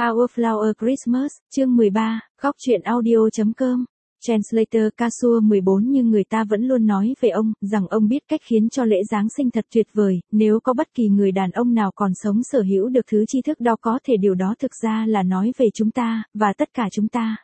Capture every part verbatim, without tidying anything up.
Our Flower Christmas, chương mười ba, góc truyện audio chấm com. Translator Kasua mười bốn Nhưng người ta vẫn luôn nói về ông, rằng ông biết cách khiến cho lễ Giáng sinh thật tuyệt vời, nếu có bất kỳ người đàn ông nào còn sống sở hữu được thứ tri thức đó có thể điều đó thực ra là nói về chúng ta, và tất cả chúng ta.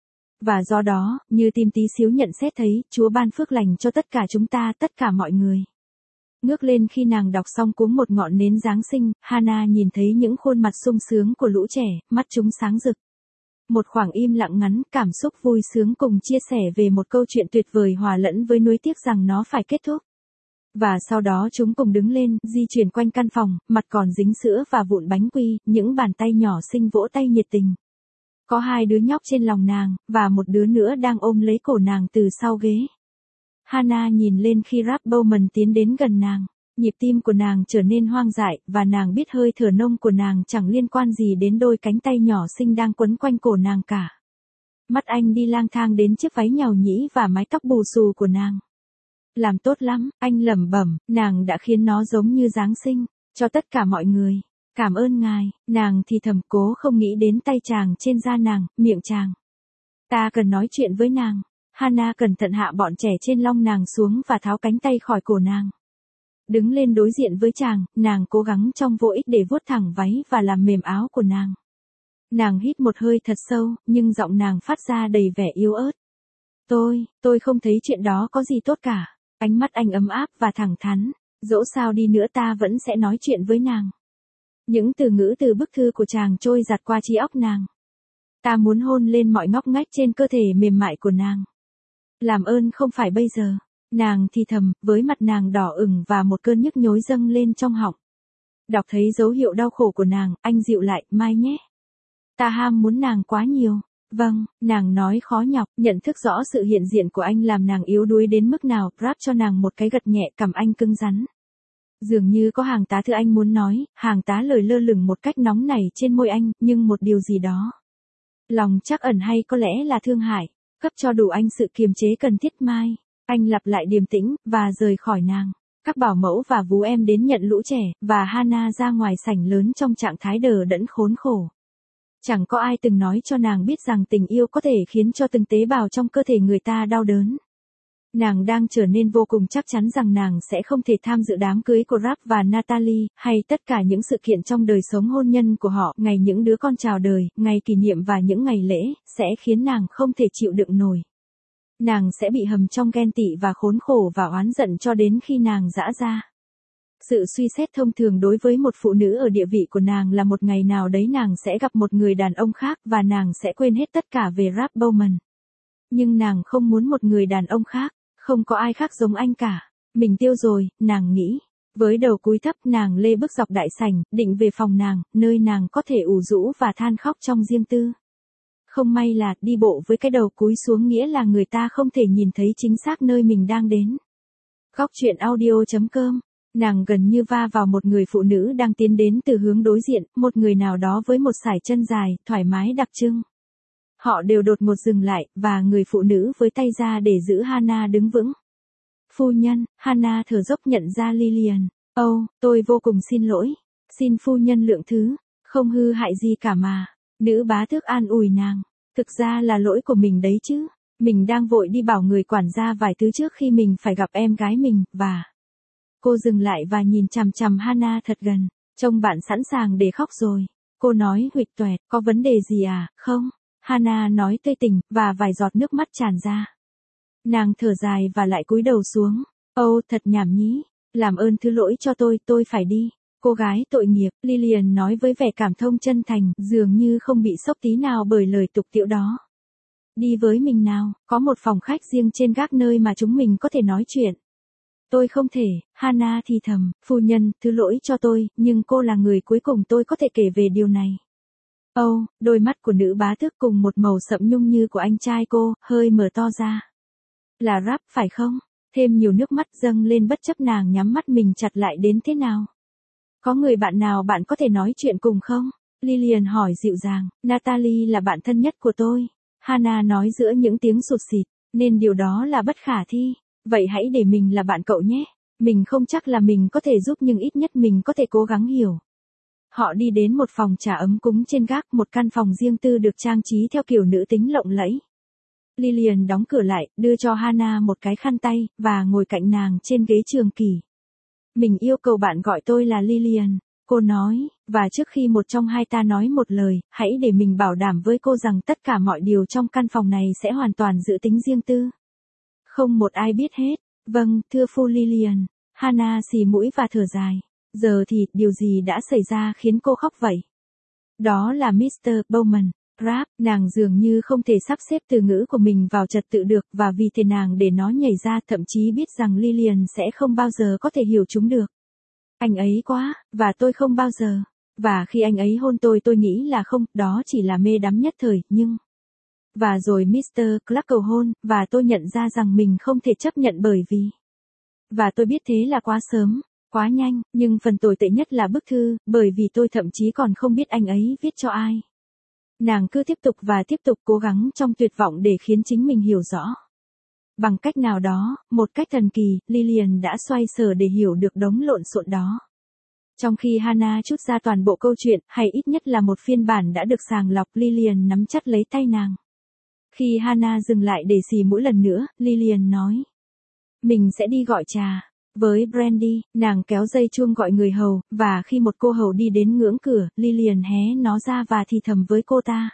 Và do đó, như tim tí xíu nhận xét thấy, Chúa ban phước lành cho tất cả chúng ta, tất cả mọi người. Ngước lên khi nàng đọc xong cúm một ngọn nến Giáng sinh, Hannah nhìn thấy những khuôn mặt sung sướng của lũ trẻ, mắt chúng sáng rực. Một khoảng im lặng ngắn, cảm xúc vui sướng cùng chia sẻ về một câu chuyện tuyệt vời hòa lẫn với nuối tiếc rằng nó phải kết thúc. Và sau đó chúng cùng đứng lên, di chuyển quanh căn phòng, mặt còn dính sữa và vụn bánh quy, những bàn tay nhỏ xinh vỗ tay nhiệt tình. Có hai đứa nhóc trên lòng nàng, và một đứa nữa đang ôm lấy cổ nàng từ sau ghế. Hannah nhìn lên khi Rap Bowman tiến đến gần nàng. Nhịp tim của nàng trở nên hoang dại, và nàng biết hơi thở nông của nàng chẳng liên quan gì đến đôi cánh tay nhỏ xinh đang quấn quanh cổ nàng cả. Mắt anh đi lang thang đến chiếc váy nhàu nhĩ và mái tóc bù xù của nàng. Làm tốt lắm, anh lẩm bẩm, nàng đã khiến nó giống như Giáng sinh, cho tất cả mọi người. Cảm ơn ngài, nàng thì thầm cố không nghĩ đến tay chàng trên da nàng, miệng chàng. Ta cần nói chuyện với nàng. Hannah cẩn thận hạ bọn trẻ trên lông nàng xuống và tháo cánh tay khỏi cổ nàng. Đứng lên đối diện với chàng, nàng cố gắng trong vô ích để vuốt thẳng váy và làm mềm áo của nàng. Nàng hít một hơi thật sâu, nhưng giọng nàng phát ra đầy vẻ yếu ớt. Tôi, tôi không thấy chuyện đó có gì tốt cả. Ánh mắt anh ấm áp và thẳng thắn. Dẫu sao đi nữa ta vẫn sẽ nói chuyện với nàng. Những từ ngữ từ bức thư của chàng trôi giặt qua trí óc nàng. Ta muốn hôn lên mọi ngóc ngách trên cơ thể mềm mại của nàng. Làm ơn không phải bây giờ. Nàng thì thầm, với mặt nàng đỏ ửng và một cơn nhức nhối dâng lên trong họng. Đọc thấy dấu hiệu đau khổ của nàng, anh dịu lại, mai nhé. Ta ham muốn nàng quá nhiều. Vâng, nàng nói khó nhọc, nhận thức rõ sự hiện diện của anh làm nàng yếu đuối đến mức nào, rap cho nàng một cái gật nhẹ, cầm anh cứng rắn. Dường như có hàng tá thứ anh muốn nói, hàng tá lời lơ lửng một cách nóng nảy trên môi anh, nhưng một điều gì đó. Lòng trắc ẩn hay có lẽ là thương hại, cấp cho đủ anh sự kiềm chế cần thiết mai. Anh lặp lại điềm tĩnh, và rời khỏi nàng. Các bảo mẫu và vú em đến nhận lũ trẻ, và Hannah ra ngoài sảnh lớn trong trạng thái đờ đẫn khốn khổ. Chẳng có ai từng nói cho nàng biết rằng tình yêu có thể khiến cho từng tế bào trong cơ thể người ta đau đớn. Nàng đang trở nên vô cùng chắc chắn rằng nàng sẽ không thể tham dự đám cưới của Rap và Natalie, hay tất cả những sự kiện trong đời sống hôn nhân của họ, ngày những đứa con chào đời, ngày kỷ niệm và những ngày lễ, sẽ khiến nàng không thể chịu đựng nổi. Nàng sẽ bị hầm trong ghen tị và khốn khổ và oán giận cho đến khi nàng giã ra. Sự suy xét thông thường đối với một phụ nữ ở địa vị của nàng là một ngày nào đấy nàng sẽ gặp một người đàn ông khác và nàng sẽ quên hết tất cả về Rap Bowman. Nhưng nàng không muốn một người đàn ông khác, không có ai khác giống anh cả. Mình tiêu rồi, nàng nghĩ. Với đầu cúi thấp nàng lê bước dọc đại sảnh, định về phòng nàng, nơi nàng có thể ủ rũ và than khóc trong riêng tư. Không may là, đi bộ với cái đầu cúi xuống nghĩa là người ta không thể nhìn thấy chính xác nơi mình đang đến. Góc truyện audio chấm com. Nàng gần như va vào một người phụ nữ đang tiến đến từ hướng đối diện, một người nào đó với một sải chân dài, thoải mái đặc trưng. Họ đều đột ngột dừng lại, và người phụ nữ với tay ra để giữ Hannah đứng vững. Phu nhân, Hannah thở dốc nhận ra Lillian. Âu, oh, tôi vô cùng xin lỗi. Xin phu nhân lượng thứ, không hư hại gì cả mà. Nữ bá tước an ủi nàng. Thực ra là lỗi của mình đấy chứ. Mình đang vội đi bảo người quản gia vài thứ trước khi mình phải gặp em gái mình, và... Cô dừng lại và nhìn chằm chằm Hannah thật gần. Trông bạn sẵn sàng để khóc rồi. Cô nói huỵch toẹt, có vấn đề gì à, không? Hannah nói tươi tỉnh, và vài giọt nước mắt tràn ra. Nàng thở dài và lại cúi đầu xuống. Âu, oh, thật nhảm nhí. Làm ơn thứ lỗi cho tôi, tôi phải đi. Cô gái tội nghiệp, Lillian nói với vẻ cảm thông chân thành, dường như không bị sốc tí nào bởi lời tục tĩu đó. Đi với mình nào, có một phòng khách riêng trên gác nơi mà chúng mình có thể nói chuyện. Tôi không thể, Hannah thì thầm, phu nhân, thứ lỗi cho tôi, nhưng cô là người cuối cùng tôi có thể kể về điều này. Âu, oh, đôi mắt của nữ bá tước cùng một màu sậm nhung như của anh trai cô, hơi mở to ra. Là Rap, phải không? Thêm nhiều nước mắt dâng lên bất chấp nàng nhắm mắt mình chặt lại đến thế nào. Có người bạn nào bạn có thể nói chuyện cùng không? Lillian hỏi dịu dàng. Natalie là bạn thân nhất của tôi. Hannah nói giữa những tiếng sụt sịt, nên điều đó là bất khả thi. Vậy hãy để mình là bạn cậu nhé. Mình không chắc là mình có thể giúp nhưng ít nhất mình có thể cố gắng hiểu. Họ đi đến một phòng trà ấm cúng trên gác, một căn phòng riêng tư được trang trí theo kiểu nữ tính lộng lẫy. Lillian đóng cửa lại, đưa cho Hannah một cái khăn tay, và ngồi cạnh nàng trên ghế trường kỷ. Mình yêu cầu bạn gọi tôi là Lillian, cô nói, và trước khi một trong hai ta nói một lời, hãy để mình bảo đảm với cô rằng tất cả mọi điều trong căn phòng này sẽ hoàn toàn giữ tính riêng tư. Không một ai biết hết. Vâng, thưa phu Lillian. Hannah xì mũi và thở dài. Giờ thì, điều gì đã xảy ra khiến cô khóc vậy? Đó là mít tơ Bowman. Rap, nàng dường như không thể sắp xếp từ ngữ của mình vào trật tự được, và vì thế nàng để nó nhảy ra, thậm chí biết rằng Lillian sẽ không bao giờ có thể hiểu chúng được. Anh ấy quá, và tôi không bao giờ. Và khi anh ấy hôn tôi tôi nghĩ là không, đó chỉ là mê đắm nhất thời, nhưng... Và rồi mít tơ Clark cầu hôn, và tôi nhận ra rằng mình không thể chấp nhận bởi vì... Và tôi biết thế là quá sớm, quá nhanh, nhưng phần tồi tệ nhất là bức thư, bởi vì tôi thậm chí còn không biết anh ấy viết cho ai. Nàng cứ tiếp tục và tiếp tục cố gắng trong tuyệt vọng để khiến chính mình hiểu rõ. Bằng cách nào đó, một cách thần kỳ, Lillian đã xoay sở để hiểu được đống lộn xộn đó. Trong khi Hannah trút ra toàn bộ câu chuyện, hay ít nhất là một phiên bản đã được sàng lọc, Lillian nắm chặt lấy tay nàng. Khi Hannah dừng lại để xì mũi lần nữa, Lillian nói. Mình sẽ đi gọi trà. Với Brandy, nàng kéo dây chuông gọi người hầu, và khi một cô hầu đi đến ngưỡng cửa, Lillian hé nó ra và thì thầm với cô ta.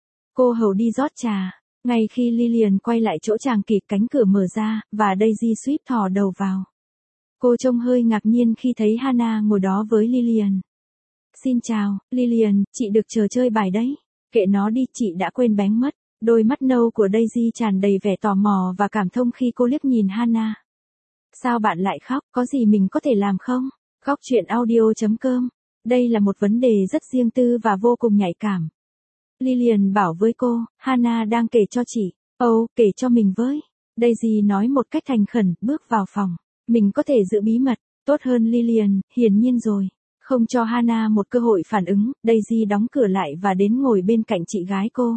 Cô hầu đi rót trà. Ngay khi Lillian quay lại chỗ chàng kịp, cánh cửa mở ra, và Daisy Swift thò đầu vào. Cô trông hơi ngạc nhiên khi thấy Hannah ngồi đó với Lillian. Xin chào, Lillian, chị được chờ chơi bài đấy. Kệ nó đi, chị đã quên bén mất. Đôi mắt nâu của Daisy tràn đầy vẻ tò mò và cảm thông khi cô liếc nhìn Hannah. Sao bạn lại khóc, có gì mình có thể làm không? Góc chuyện audio chấm com. Đây là một vấn đề rất riêng tư và vô cùng nhạy cảm. Lillian bảo với cô, Hannah đang kể cho chị. Ồ, kể cho mình với. Daisy nói một cách thành khẩn, bước vào phòng. Mình có thể giữ bí mật, tốt hơn Lillian, hiển nhiên rồi. Không cho Hannah một cơ hội phản ứng, Daisy đóng cửa lại và đến ngồi bên cạnh chị gái cô.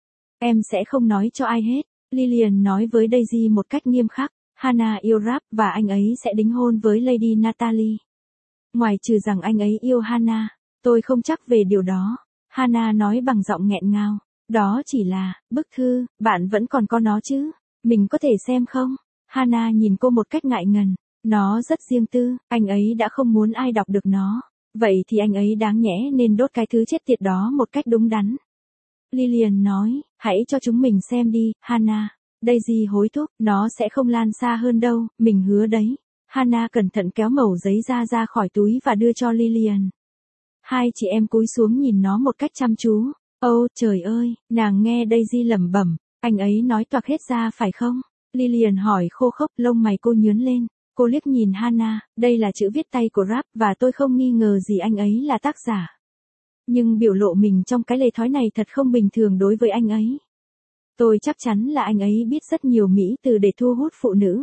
Em sẽ không nói cho ai hết, Lillian nói với Daisy một cách nghiêm khắc. Hannah yêu Rap và anh ấy sẽ đính hôn với Lady Natalie. Ngoài trừ rằng anh ấy yêu Hannah, tôi không chắc về điều đó. Hannah nói bằng giọng nghẹn ngào. Đó chỉ là, bức thư, bạn vẫn còn có nó chứ? Mình có thể xem không? Hannah nhìn cô một cách ngại ngần. Nó rất riêng tư, anh ấy đã không muốn ai đọc được nó. Vậy thì anh ấy đáng nhẽ nên đốt cái thứ chết tiệt đó một cách đúng đắn. Lillian nói, hãy cho chúng mình xem đi, Hannah. Daisy hối thúc, nó sẽ không lan xa hơn đâu, mình hứa đấy. Hannah cẩn thận kéo mẩu giấy ra ra khỏi túi và đưa cho Lillian. Hai chị em cúi xuống nhìn nó một cách chăm chú. Ôi, trời ơi, nàng nghe Daisy lẩm bẩm, anh ấy nói toạc hết ra phải không? Lillian hỏi khô khốc, lông mày cô nhướng lên. Cô liếc nhìn Hannah, đây là chữ viết tay của Rap và tôi không nghi ngờ gì anh ấy là tác giả. Nhưng biểu lộ mình trong cái lề thói này thật không bình thường đối với anh ấy. Tôi chắc chắn là anh ấy biết rất nhiều mỹ từ để thu hút phụ nữ.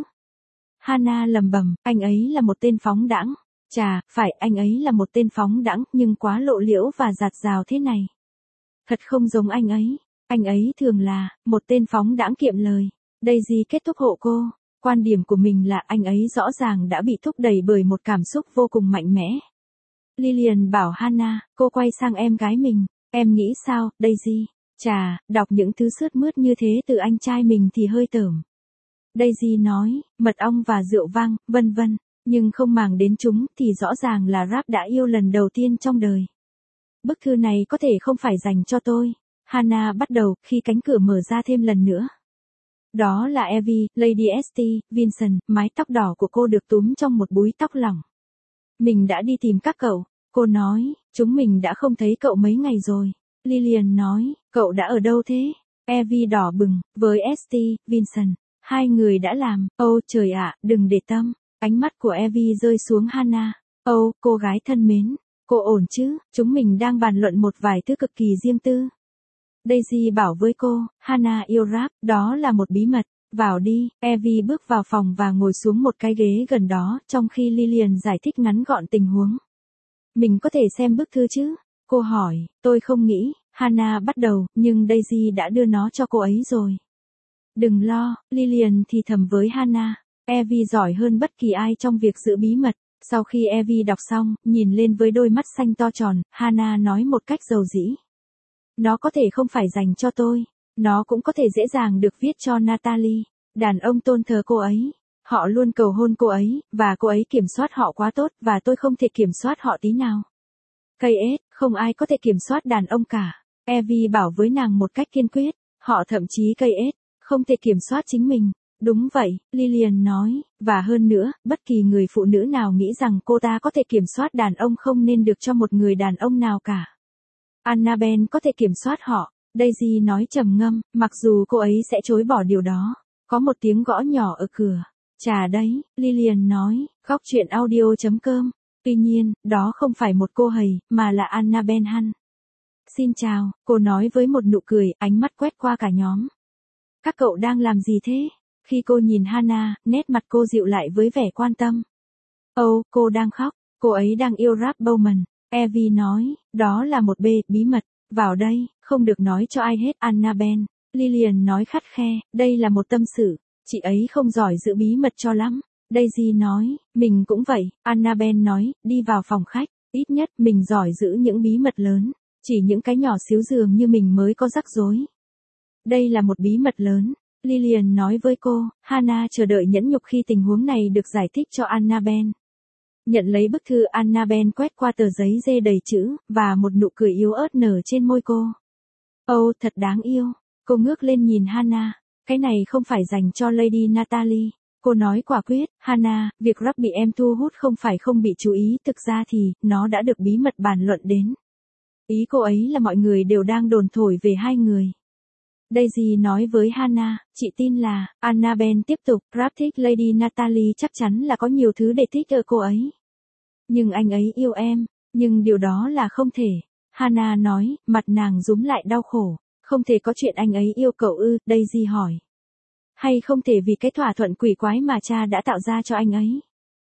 Hannah lẩm bẩm, anh ấy là một tên phóng đãng. Chà, phải, anh ấy là một tên phóng đãng, nhưng quá lộ liễu và dạt dào thế này. Thật không giống anh ấy. Anh ấy thường là, một tên phóng đãng kiệm lời. Daisy kết thúc hộ cô. Quan điểm của mình là anh ấy rõ ràng đã bị thúc đẩy bởi một cảm xúc vô cùng mạnh mẽ. Lillian bảo Hannah, cô quay sang em gái mình. Em nghĩ sao, Daisy? Chà, đọc những thứ sướt mướt như thế từ anh trai mình thì hơi tởm. Daisy nói, mật ong và rượu vang, vân vân. Nhưng không màng đến chúng thì rõ ràng là Rap đã yêu lần đầu tiên trong đời. Bức thư này có thể không phải dành cho tôi. Hannah bắt đầu khi cánh cửa mở ra thêm lần nữa. Đó là Evie, Lady St. Vincent, mái tóc đỏ của cô được túm trong một búi tóc lỏng. Mình đã đi tìm các cậu. Cô nói, chúng mình đã không thấy cậu mấy ngày rồi. Lillian nói, cậu đã ở đâu thế? Evie đỏ bừng, với St. Vincent. Hai người đã làm, ôi trời ạ, đừng để tâm. Ánh mắt của Evie rơi xuống Hannah. Ồ, cô gái thân mến. Cô ổn chứ, chúng mình đang bàn luận một vài thứ cực kỳ riêng tư. Daisy bảo với cô, Hannah yêu Rap, đó là một bí mật. Vào đi, Evie bước vào phòng và ngồi xuống một cái ghế gần đó, trong khi Lillian giải thích ngắn gọn tình huống. Mình có thể xem bức thư chứ? Cô hỏi, tôi không nghĩ, Hannah bắt đầu, nhưng Daisy đã đưa nó cho cô ấy rồi. Đừng lo, Lillian thì thầm với Hannah. Evie giỏi hơn bất kỳ ai trong việc giữ bí mật. Sau khi Evie đọc xong, nhìn lên với đôi mắt xanh to tròn, Hannah nói một cách dầu dĩ. Nó có thể không phải dành cho tôi. Nó cũng có thể dễ dàng được viết cho Natalie. Đàn ông tôn thờ cô ấy. Họ luôn cầu hôn cô ấy, và cô ấy kiểm soát họ quá tốt, và tôi không thể kiểm soát họ tí nào. ca ét, không ai có thể kiểm soát đàn ông cả. Evie bảo với nàng một cách kiên quyết. Họ thậm chí ca ét, không thể kiểm soát chính mình. Đúng vậy, Lillian nói, và hơn nữa, bất kỳ người phụ nữ nào nghĩ rằng cô ta có thể kiểm soát đàn ông không nên được cho một người đàn ông nào cả. Annabelle có thể kiểm soát họ. Daisy nói trầm ngâm, mặc dù cô ấy sẽ chối bỏ điều đó. Có một tiếng gõ nhỏ ở cửa. Trà đấy, Lillian nói, góc chuyện audio chấm com. Tuy nhiên, đó không phải một cô hầy, mà là Annabelle Hunt. Xin chào, cô nói với một nụ cười, ánh mắt quét qua cả nhóm. Các cậu đang làm gì thế? Khi cô nhìn Hannah, nét mặt cô dịu lại với vẻ quan tâm. Ồ, oh, cô đang khóc, cô ấy đang yêu Rap Bowman. Evie nói, đó là một bê, bí mật. Vào đây, không được nói cho ai hết. Annabelle. Lillian nói khắt khe, đây là một tâm sự. Chị ấy không giỏi giữ bí mật cho lắm. Daisy nói, mình cũng vậy. Annabelle nói, đi vào phòng khách. Ít nhất, mình giỏi giữ những bí mật lớn. Chỉ những cái nhỏ xíu dường như mình mới có rắc rối. Đây là một bí mật lớn. Lillian nói với cô. Hannah chờ đợi nhẫn nhục khi tình huống này được giải thích cho Annabelle. Nhận lấy bức thư, Annabelle quét qua tờ giấy dê đầy chữ, và một nụ cười yếu ớt nở trên môi cô. Ồ, oh, thật đáng yêu. Cô ngước lên nhìn Hannah. Cái này không phải dành cho Lady Natalie. Cô nói quả quyết. Hannah, việc Rap bị em thu hút không phải không bị chú ý, thực ra thì, nó đã được bí mật bàn luận đến. Ý cô ấy là mọi người đều đang đồn thổi về hai người. Daisy nói với Hannah, chị tin là, Annabelle tiếp tục, Rap thích Lady Natalie chắc chắn là có nhiều thứ để thích ở cô ấy. Nhưng anh ấy yêu em, nhưng điều đó là không thể. Hannah nói, mặt nàng rúm lại đau khổ. Không thể có chuyện anh ấy yêu cậu ư, Daisy hỏi. Hay không thể vì cái thỏa thuận quỷ quái mà cha đã tạo ra cho anh ấy?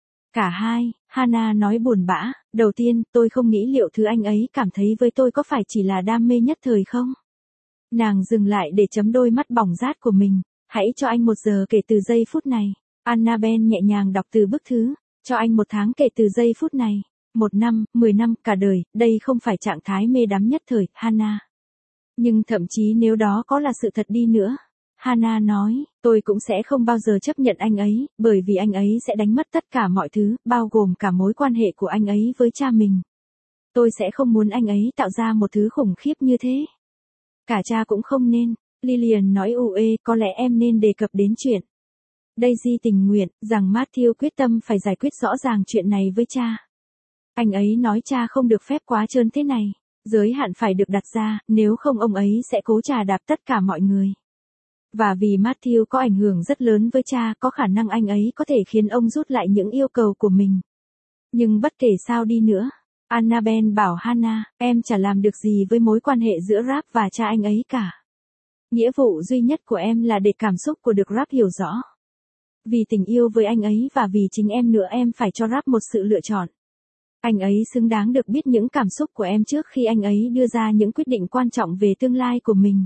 Cả hai, Hannah nói buồn bã, đầu tiên, tôi không nghĩ liệu thứ anh ấy cảm thấy với tôi có phải chỉ là đam mê nhất thời không? Nàng dừng lại để chấm đôi mắt bỏng rát của mình. Hãy cho anh một giờ kể từ giây phút này. Annabelle nhẹ nhàng đọc từ bức thư. Cho anh một tháng kể từ giây phút này. Một năm, mười năm, cả đời, đây không phải trạng thái mê đắm nhất thời, Hannah. Nhưng thậm chí nếu đó có là sự thật đi nữa. Hannah nói, tôi cũng sẽ không bao giờ chấp nhận anh ấy, bởi vì anh ấy sẽ đánh mất tất cả mọi thứ, bao gồm cả mối quan hệ của anh ấy với cha mình. Tôi sẽ không muốn anh ấy tạo ra một thứ khủng khiếp như thế. Cả cha cũng không nên. Lillian nói u ê, có lẽ em nên đề cập đến chuyện. Daisy tình nguyện, rằng Matthew quyết tâm phải giải quyết rõ ràng chuyện này với cha. Anh ấy nói cha không được phép quá trơn thế này. Giới hạn phải được đặt ra, nếu không ông ấy sẽ cố chà đạp tất cả mọi người. Và vì Matthew có ảnh hưởng rất lớn với cha, có khả năng anh ấy có thể khiến ông rút lại những yêu cầu của mình. Nhưng bất kể sao đi nữa, Annabelle bảo Hannah, em chả làm được gì với mối quan hệ giữa Rap và cha anh ấy cả. Nghĩa vụ duy nhất của em là để cảm xúc của được Rap hiểu rõ. Vì tình yêu với anh ấy và vì chính em nữa em phải cho Rap một sự lựa chọn. Anh ấy xứng đáng được biết những cảm xúc của em trước khi anh ấy đưa ra những quyết định quan trọng về tương lai của mình.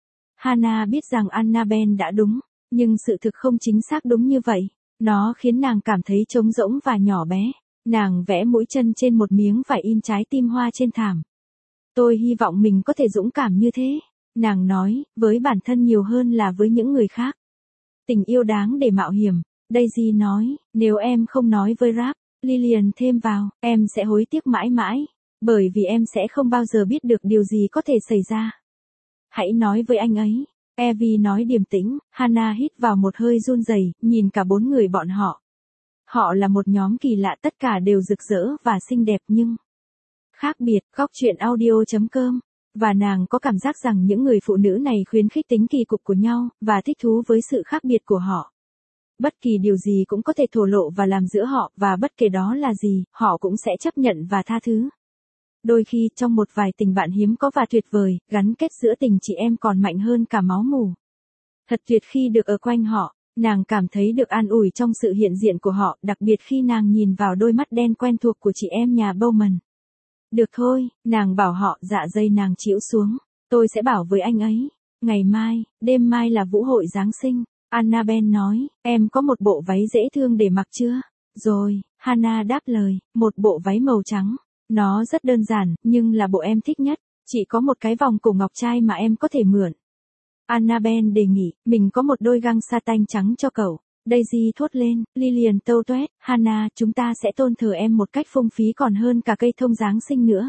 Hannah biết rằng Annabelle đã đúng, nhưng sự thực không chính xác đúng như vậy. Nó khiến nàng cảm thấy trống rỗng và nhỏ bé. Nàng vẽ mũi chân trên một miếng vải in trái tim hoa trên thảm. Tôi hy vọng mình có thể dũng cảm như thế. Nàng nói, với bản thân nhiều hơn là với những người khác. Tình yêu đáng để mạo hiểm. Daisy nói, nếu em không nói với Rap, Lillian thêm vào, em sẽ hối tiếc mãi mãi. Bởi vì em sẽ không bao giờ biết được điều gì có thể xảy ra. Hãy nói với anh ấy. Evie nói điềm tĩnh. Hannah hít vào một hơi run rẩy, nhìn cả bốn người bọn họ. Họ là một nhóm kỳ lạ, tất cả đều rực rỡ và xinh đẹp nhưng khác biệt. Góc chuyện audio chấm com. Và nàng có cảm giác rằng những người phụ nữ này khuyến khích tính kỳ cục của nhau, và thích thú với sự khác biệt của họ. Bất kỳ điều gì cũng có thể thổ lộ và làm giữa họ, và bất kể đó là gì, họ cũng sẽ chấp nhận và tha thứ. Đôi khi, trong một vài tình bạn hiếm có và tuyệt vời, gắn kết giữa tình chị em còn mạnh hơn cả máu mủ. Thật tuyệt khi được ở quanh họ, nàng cảm thấy được an ủi trong sự hiện diện của họ, đặc biệt khi nàng nhìn vào đôi mắt đen quen thuộc của chị em nhà Bowman. Được thôi, nàng bảo họ, dạ dây nàng chĩu xuống. Tôi sẽ bảo với anh ấy. Ngày mai, đêm mai là vũ hội Giáng sinh. Annabelle nói, em có một bộ váy dễ thương để mặc chưa? Rồi, Hannah đáp lời, một bộ váy màu trắng. Nó rất đơn giản, nhưng là bộ em thích nhất. Chỉ có một cái vòng cổ ngọc trai mà em có thể mượn. Annabelle đề nghị, mình có một đôi găng satin trắng cho cậu. Daisy thốt lên, Lillian tâu tuét, Hannah, chúng ta sẽ tôn thờ em một cách phung phí còn hơn cả cây thông Giáng sinh nữa.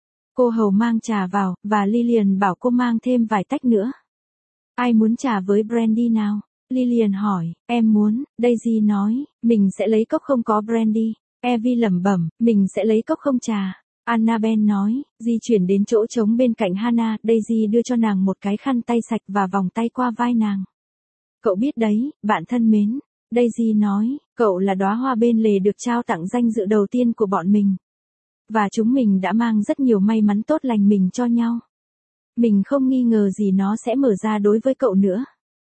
Cô hầu mang trà vào, và Lillian bảo cô mang thêm vài tách nữa. Ai muốn trà với brandy nào? Lillian hỏi, em muốn, Daisy nói, mình sẽ lấy cốc không có brandy. Evie lẩm bẩm, mình sẽ lấy cốc không trà. Annabelle nói, di chuyển đến chỗ trống bên cạnh Hannah, Daisy đưa cho nàng một cái khăn tay sạch và vòng tay qua vai nàng. Cậu biết đấy, bạn thân mến. Daisy nói, cậu là đóa hoa bên lề được trao tặng danh dự đầu tiên của bọn mình. Và chúng mình đã mang rất nhiều may mắn tốt lành mình cho nhau. Mình không nghi ngờ gì nó sẽ mở ra đối với cậu nữa.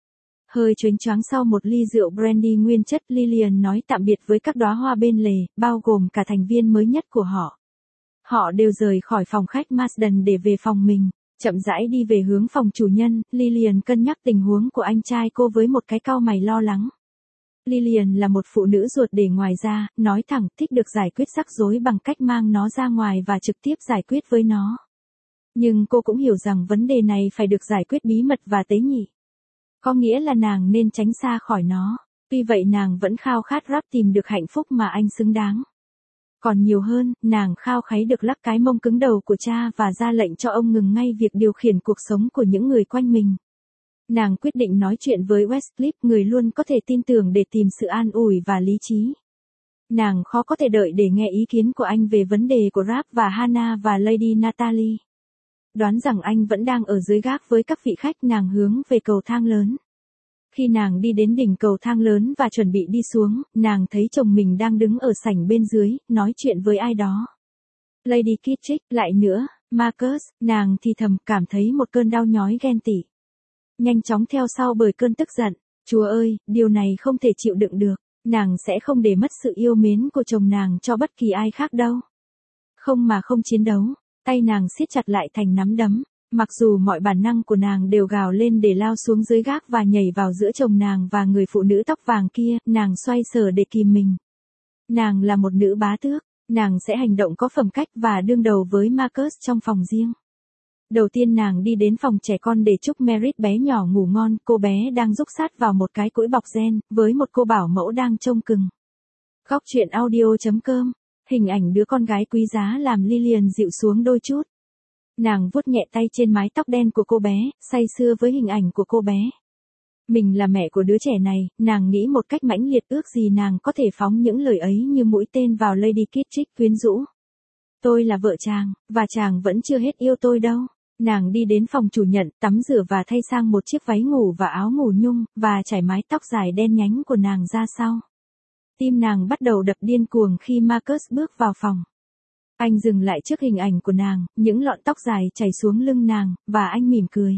Hơi choáng choáng sau một ly rượu brandy nguyên chất, Lillian nói tạm biệt với các đóa hoa bên lề, bao gồm cả thành viên mới nhất của họ. Họ đều rời khỏi phòng khách Marsden để về phòng mình, chậm rãi đi về hướng phòng chủ nhân. Lillian cân nhắc tình huống của anh trai cô với một cái cau mày lo lắng. Lillian là một phụ nữ ruột để ngoài ra, nói thẳng, thích được giải quyết rắc rối bằng cách mang nó ra ngoài và trực tiếp giải quyết với nó. Nhưng cô cũng hiểu rằng vấn đề này phải được giải quyết bí mật và tế nhị. Có nghĩa là nàng nên tránh xa khỏi nó. Tuy vậy nàng vẫn khao khát Rap tìm được hạnh phúc mà anh xứng đáng. Còn nhiều hơn, nàng khao khấy được lắc cái mông cứng đầu của cha và ra lệnh cho ông ngừng ngay việc điều khiển cuộc sống của những người quanh mình. Nàng quyết định nói chuyện với Westcliff, người luôn có thể tin tưởng để tìm sự an ủi và lý trí. Nàng khó có thể đợi để nghe ý kiến của anh về vấn đề của Rap và Hannah và Lady Natalie. Đoán rằng anh vẫn đang ở dưới gác với các vị khách, nàng hướng về cầu thang lớn. Khi nàng đi đến đỉnh cầu thang lớn và chuẩn bị đi xuống, nàng thấy chồng mình đang đứng ở sảnh bên dưới, nói chuyện với ai đó. Lady Kittrick, lại nữa, Marcus, nàng thì thầm, cảm thấy một cơn đau nhói ghen tị. Nhanh chóng theo sau bởi cơn tức giận. Chúa ơi, điều này không thể chịu đựng được. Nàng sẽ không để mất sự yêu mến của chồng nàng cho bất kỳ ai khác đâu. Không mà không chiến đấu. Tay nàng siết chặt lại thành nắm đấm. Mặc dù mọi bản năng của nàng đều gào lên để lao xuống dưới gác và nhảy vào giữa chồng nàng và người phụ nữ tóc vàng kia, nàng xoay sở để kìm mình. Nàng là một nữ bá tước. Nàng sẽ hành động có phẩm cách và đương đầu với Marcus trong phòng riêng. Đầu tiên nàng đi đến phòng trẻ con để chúc Merit bé nhỏ ngủ ngon. Cô bé đang rúc sát vào một cái cũi bọc gen, với một cô bảo mẫu đang trông cưng. Góc truyện audio chấm com. Hình ảnh đứa con gái quý giá làm Lillian dịu xuống đôi chút. Nàng vuốt nhẹ tay trên mái tóc đen của cô bé, say sưa với hình ảnh của cô bé. Mình là mẹ của đứa trẻ này, nàng nghĩ một cách mãnh liệt, ước gì nàng có thể phóng những lời ấy như mũi tên vào Lady Kittrick quyến rũ. Tôi là vợ chàng, và chàng vẫn chưa hết yêu tôi đâu. Nàng đi đến phòng chủ nhận, tắm rửa và thay sang một chiếc váy ngủ và áo ngủ nhung, và trải mái tóc dài đen nhánh của nàng ra sau. Tim nàng bắt đầu đập điên cuồng khi Marcus bước vào phòng. Anh dừng lại trước hình ảnh của nàng, những lọn tóc dài chảy xuống lưng nàng, và anh mỉm cười.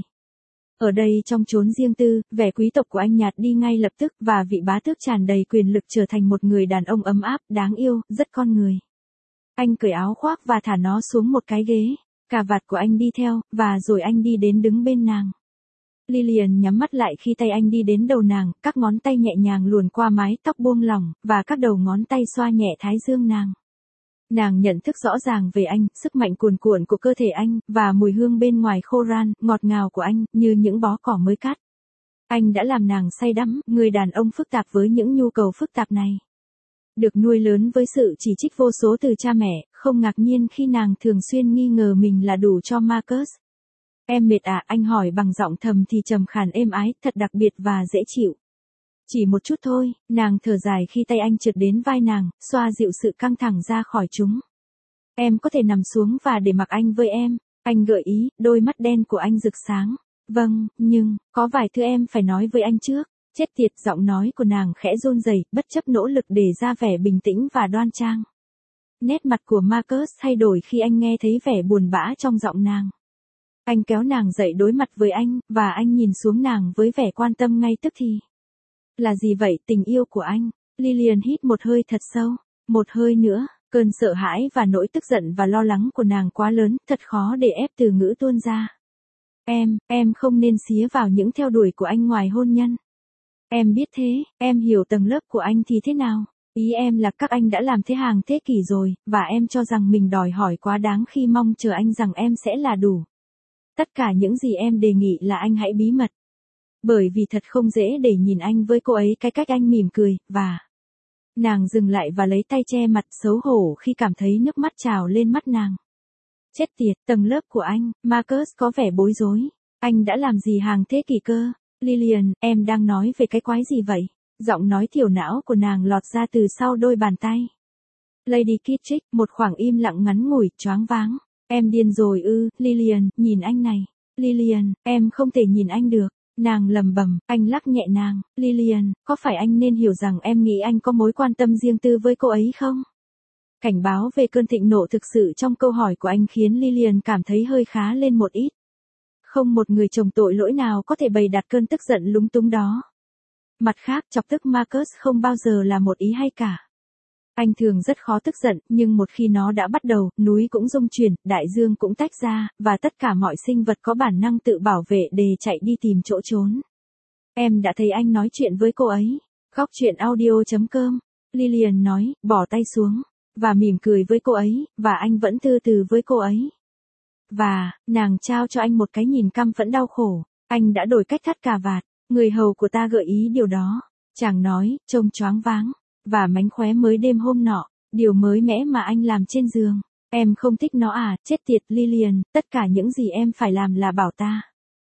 Ở đây trong chốn riêng tư, vẻ quý tộc của anh nhạt đi ngay lập tức, và vị bá tước tràn đầy quyền lực trở thành một người đàn ông ấm áp, đáng yêu, rất con người. Anh cởi áo khoác và thả nó xuống một cái ghế. Cà vạt của anh đi theo, và rồi anh đi đến đứng bên nàng. Lillian nhắm mắt lại khi tay anh đi đến đầu nàng, các ngón tay nhẹ nhàng luồn qua mái tóc buông lỏng, và các đầu ngón tay xoa nhẹ thái dương nàng. Nàng nhận thức rõ ràng về anh, sức mạnh cuồn cuộn của cơ thể anh, và mùi hương bên ngoài khô ran, ngọt ngào của anh, như những bó cỏ mới cắt. Anh đã làm nàng say đắm, người đàn ông phức tạp với những nhu cầu phức tạp này. Được nuôi lớn với sự chỉ trích vô số từ cha mẹ, không ngạc nhiên khi nàng thường xuyên nghi ngờ mình là đủ cho Marcus. Em mệt à? Anh hỏi bằng giọng thầm thì trầm khàn êm ái, thật đặc biệt và dễ chịu. Chỉ một chút thôi, nàng thở dài khi tay anh trượt đến vai nàng, xoa dịu sự căng thẳng ra khỏi chúng. Em có thể nằm xuống và để mặc anh với em, anh gợi ý, đôi mắt đen của anh rực sáng. Vâng, nhưng, có vài thứ em phải nói với anh trước. Chết tiệt, giọng nói của nàng khẽ run rẩy, bất chấp nỗ lực để ra vẻ bình tĩnh và đoan trang. Nét mặt của Marcus thay đổi khi anh nghe thấy vẻ buồn bã trong giọng nàng. Anh kéo nàng dậy đối mặt với anh, và anh nhìn xuống nàng với vẻ quan tâm ngay tức thì. Là gì vậy, tình yêu của anh? Lillian hít một hơi thật sâu. Một hơi nữa, cơn sợ hãi và nỗi tức giận và lo lắng của nàng quá lớn, thật khó để ép từ ngữ tuôn ra. Em, em không nên xía vào những theo đuổi của anh ngoài hôn nhân. Em biết thế, em hiểu tầng lớp của anh thì thế nào. Ý em là các anh đã làm thế hàng thế kỷ rồi, và em cho rằng mình đòi hỏi quá đáng khi mong chờ anh rằng em sẽ là đủ. Tất cả những gì em đề nghị là anh hãy bí mật. Bởi vì thật không dễ để nhìn anh với cô ấy cái cách anh mỉm cười, và... Nàng dừng lại và lấy tay che mặt, xấu hổ khi cảm thấy nước mắt trào lên mắt nàng. Chết tiệt, tầng lớp của anh, Marcus có vẻ bối rối. Anh đã làm gì hàng thế kỷ cơ? Lillian, em đang nói về cái quái gì vậy? Giọng nói thiểu não của nàng lọt ra từ sau đôi bàn tay. Lady Kittredge, một khoảng im lặng ngắn ngủi, choáng váng. Em điên rồi ư, Lillian, nhìn anh này. Lillian, em không thể nhìn anh được. Nàng lầm bầm, anh lắc nhẹ nàng. Lillian, có phải anh nên hiểu rằng em nghĩ anh có mối quan tâm riêng tư với cô ấy không? Cảnh báo về cơn thịnh nộ thực sự trong câu hỏi của anh khiến Lillian cảm thấy hơi khá lên một ít. Không một người chồng tội lỗi nào có thể bày đặt cơn tức giận lúng túng đó. Mặt khác, chọc tức Marcus không bao giờ là một ý hay cả. Anh thường rất khó tức giận, nhưng một khi nó đã bắt đầu, núi cũng rung chuyển, đại dương cũng tách ra, và tất cả mọi sinh vật có bản năng tự bảo vệ để chạy đi tìm chỗ trốn. Em đã thấy anh nói chuyện với cô ấy. Góc chuyện audio chấm com. Lillian nói, bỏ tay xuống, và mỉm cười với cô ấy, và anh vẫn từ từ với cô ấy. Và, nàng trao cho anh một cái nhìn căm phẫn đau khổ. Anh đã đổi cách thắt cà vạt. Người hầu của ta gợi ý điều đó. Chàng nói, trông choáng váng. Và mánh khóe mới đêm hôm nọ. Điều mới mẻ mà anh làm trên giường. Em không thích nó à, chết tiệt Lillian, tất cả những gì em phải làm là bảo ta.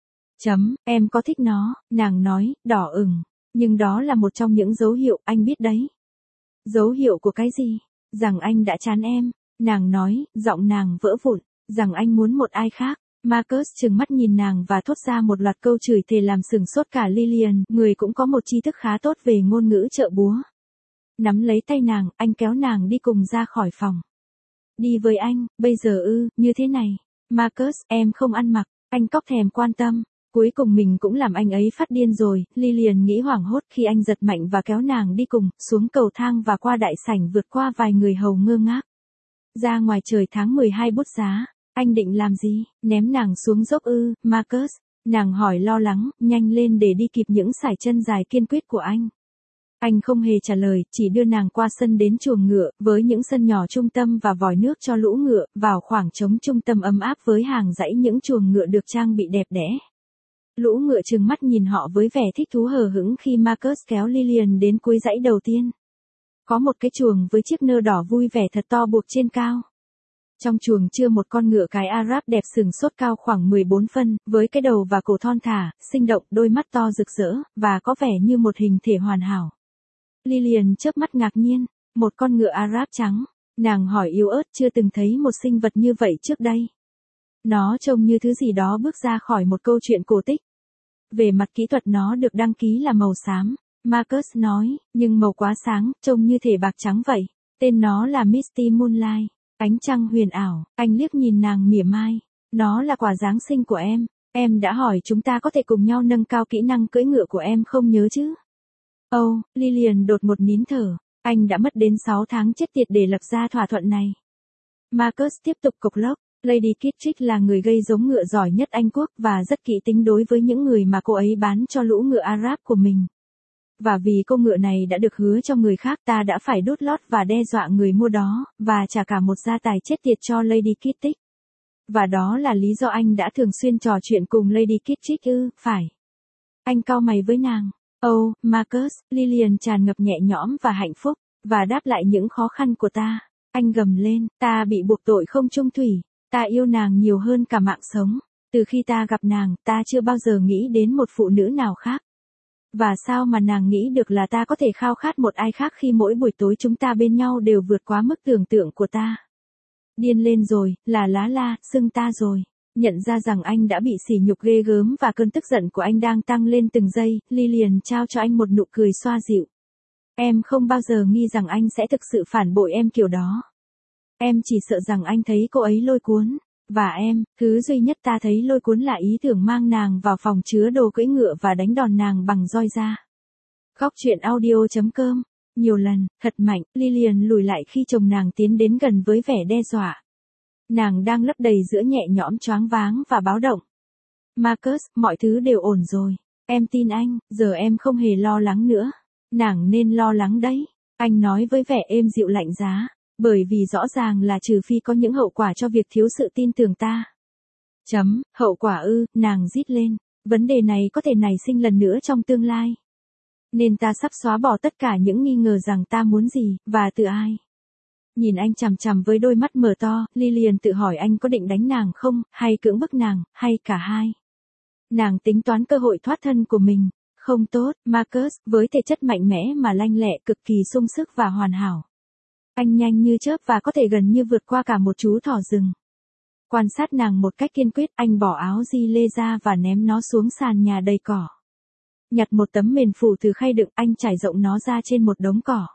Chấm, em có thích nó, nàng nói, đỏ ửng. Nhưng đó là một trong những dấu hiệu, anh biết đấy. Dấu hiệu của cái gì? Rằng anh đã chán em. Nàng nói, giọng nàng vỡ vụn. Rằng anh muốn một ai khác. Marcus trừng mắt nhìn nàng và thốt ra một loạt câu chửi thề làm sửng sốt cả Lillian, người cũng có một tri thức khá tốt về ngôn ngữ trợ búa. Nắm lấy tay nàng, anh kéo nàng đi cùng ra khỏi phòng. Đi với anh, bây giờ ư, như thế này. Marcus, em không ăn mặc, anh cóc thèm quan tâm. Cuối cùng mình cũng làm anh ấy phát điên rồi, Lillian nghĩ hoảng hốt khi anh giật mạnh và kéo nàng đi cùng, xuống cầu thang và qua đại sảnh vượt qua vài người hầu ngơ ngác. Ra ngoài trời tháng mười hai bút giá. Anh định làm gì? Ném nàng xuống dốc ư, Marcus? Nàng hỏi lo lắng, nhanh lên để đi kịp những sải chân dài kiên quyết của anh. Anh không hề trả lời, chỉ đưa nàng qua sân đến chuồng ngựa, với những sân nhỏ trung tâm và vòi nước cho lũ ngựa, vào khoảng trống trung tâm ấm áp với hàng dãy những chuồng ngựa được trang bị đẹp đẽ. Lũ ngựa trừng mắt nhìn họ với vẻ thích thú hờ hững khi Marcus kéo Lillian đến cuối dãy đầu tiên. Có một cái chuồng với chiếc nơ đỏ vui vẻ thật to buộc trên cao. Trong chuồng chưa một con ngựa cái Arab đẹp sừng sốt cao khoảng mười bốn phân, với cái đầu và cổ thon thả, sinh động, đôi mắt to rực rỡ, và có vẻ như một hình thể hoàn hảo. Lillian chớp mắt ngạc nhiên, một con ngựa Arab trắng. Nàng hỏi yếu ớt, chưa từng thấy một sinh vật như vậy trước đây. Nó trông như thứ gì đó bước ra khỏi một câu chuyện cổ tích. Về mặt kỹ thuật nó được đăng ký là màu xám. Marcus nói, nhưng màu quá sáng, trông như thể bạc trắng vậy. Tên nó là Misty Moonlight. Ánh trăng huyền ảo, anh liếc nhìn nàng mỉa mai. Nó là quà Giáng sinh của em. Em đã hỏi chúng ta có thể cùng nhau nâng cao kỹ năng cưỡi ngựa của em không nhớ chứ? Âu, oh, Lillian đột một nín thở. Anh đã mất đến sáu tháng chết tiệt để lập ra thỏa thuận này. Marcus tiếp tục cộc lốc. Lady Kittredge là người gây giống ngựa giỏi nhất Anh quốc và rất kỹ tính đối với những người mà cô ấy bán cho lũ ngựa Arab của mình. Và vì con ngựa này đã được hứa cho người khác, ta đã phải đốt lót và đe dọa người mua đó, và trả cả một gia tài chết tiệt cho Lady Kittredge. Và đó là lý do anh đã thường xuyên trò chuyện cùng Lady Kittredge ư, phải. Anh cau mày với nàng. Oh, Marcus, Lillian tràn ngập nhẹ nhõm và hạnh phúc, và đáp lại những khó khăn của ta. Anh gầm lên, ta bị buộc tội không chung thủy, ta yêu nàng nhiều hơn cả mạng sống. Từ khi ta gặp nàng, ta chưa bao giờ nghĩ đến một phụ nữ nào khác. Và sao mà nàng nghĩ được là ta có thể khao khát một ai khác khi mỗi buổi tối chúng ta bên nhau đều vượt quá mức tưởng tượng của ta. Điên lên rồi, là lá la, xưng ta rồi. Nhận ra rằng anh đã bị sỉ nhục ghê gớm và cơn tức giận của anh đang tăng lên từng giây, Lillian trao cho anh một nụ cười xoa dịu. Em không bao giờ nghi rằng anh sẽ thực sự phản bội em kiểu đó. Em chỉ sợ rằng anh thấy cô ấy lôi cuốn. Và em, thứ duy nhất ta thấy lôi cuốn là ý tưởng mang nàng vào phòng chứa đồ cưỡi ngựa và đánh đòn nàng bằng roi da. Góc chuyện audio chấm com. Nhiều lần, thật mạnh, Lillian lùi lại khi chồng nàng tiến đến gần với vẻ đe dọa. Nàng đang lấp đầy giữa nhẹ nhõm choáng váng và báo động. Marcus, mọi thứ đều ổn rồi. Em tin anh, giờ em không hề lo lắng nữa. Nàng nên lo lắng đấy. Anh nói với vẻ êm dịu lạnh giá, bởi vì rõ ràng là trừ phi có những hậu quả cho việc thiếu sự tin tưởng ta. Chấm, hậu quả ư, nàng rít lên, vấn đề này có thể nảy sinh lần nữa trong tương lai. Nên ta sắp xóa bỏ tất cả những nghi ngờ rằng ta muốn gì, và từ ai. Nhìn anh chằm chằm với đôi mắt mở to, Lillian tự hỏi anh có định đánh nàng không, hay cưỡng bức nàng, hay cả hai. Nàng tính toán cơ hội thoát thân của mình. Không tốt, Marcus, với thể chất mạnh mẽ mà lanh lẹ, cực kỳ sung sức và hoàn hảo. Anh nhanh như chớp và có thể gần như vượt qua cả một chú thỏ rừng. Quan sát nàng một cách kiên quyết, anh bỏ áo di lê ra và ném nó xuống sàn nhà đầy cỏ. Nhặt một tấm mền phủ từ khay đựng, anh trải rộng nó ra trên một đống cỏ.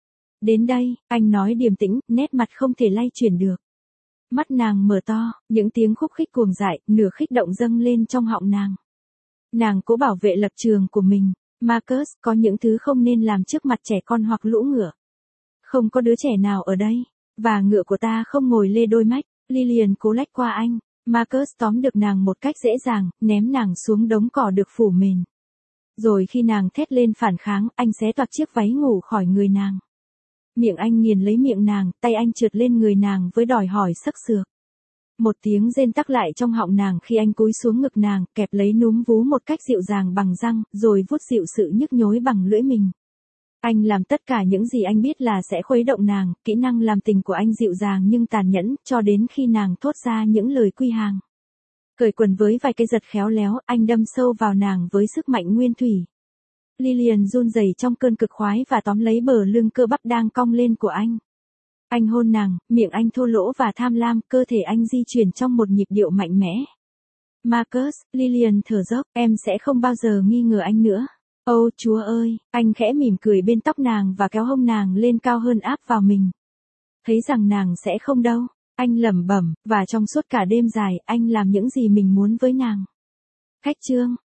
Đến đây, anh nói điềm tĩnh, nét mặt không thể lay chuyển được. Mắt nàng mở to, những tiếng khúc khích cuồng dại, nửa khích động dâng lên trong họng nàng. Nàng cố bảo vệ lập trường của mình. Marcus, có những thứ không nên làm trước mặt trẻ con hoặc lũ ngựa. Không có đứa trẻ nào ở đây. Và ngựa của ta không ngồi lê đôi mách. Lillian cố lách qua anh. Marcus tóm được nàng một cách dễ dàng, ném nàng xuống đống cỏ được phủ mền. Rồi khi nàng thét lên phản kháng, anh xé toạc chiếc váy ngủ khỏi người nàng. Miệng anh nghiền lấy miệng nàng, tay anh trượt lên người nàng với đòi hỏi sắc sược. Một tiếng rên tắc lại trong họng nàng khi anh cúi xuống ngực nàng, kẹp lấy núm vú một cách dịu dàng bằng răng, rồi vuốt dịu sự nhức nhối bằng lưỡi mình. Anh làm tất cả những gì anh biết là sẽ khuấy động nàng, kỹ năng làm tình của anh dịu dàng nhưng tàn nhẫn, cho đến khi nàng thốt ra những lời quy hàng. Cởi quần với vài cây giật khéo léo, anh đâm sâu vào nàng với sức mạnh nguyên thủy. Lillian run rẩy trong cơn cực khoái và tóm lấy bờ lưng cơ bắp đang cong lên của anh. Anh hôn nàng, miệng anh thô lỗ và tham lam, cơ thể anh di chuyển trong một nhịp điệu mạnh mẽ. Marcus, Lillian thở dốc, em sẽ không bao giờ nghi ngờ anh nữa. Ôi, Chúa ơi, anh khẽ mỉm cười bên tóc nàng và kéo hông nàng lên cao hơn áp vào mình. Thấy rằng nàng sẽ không đâu, anh lẩm bẩm, và trong suốt cả đêm dài, anh làm những gì mình muốn với nàng. Khách chương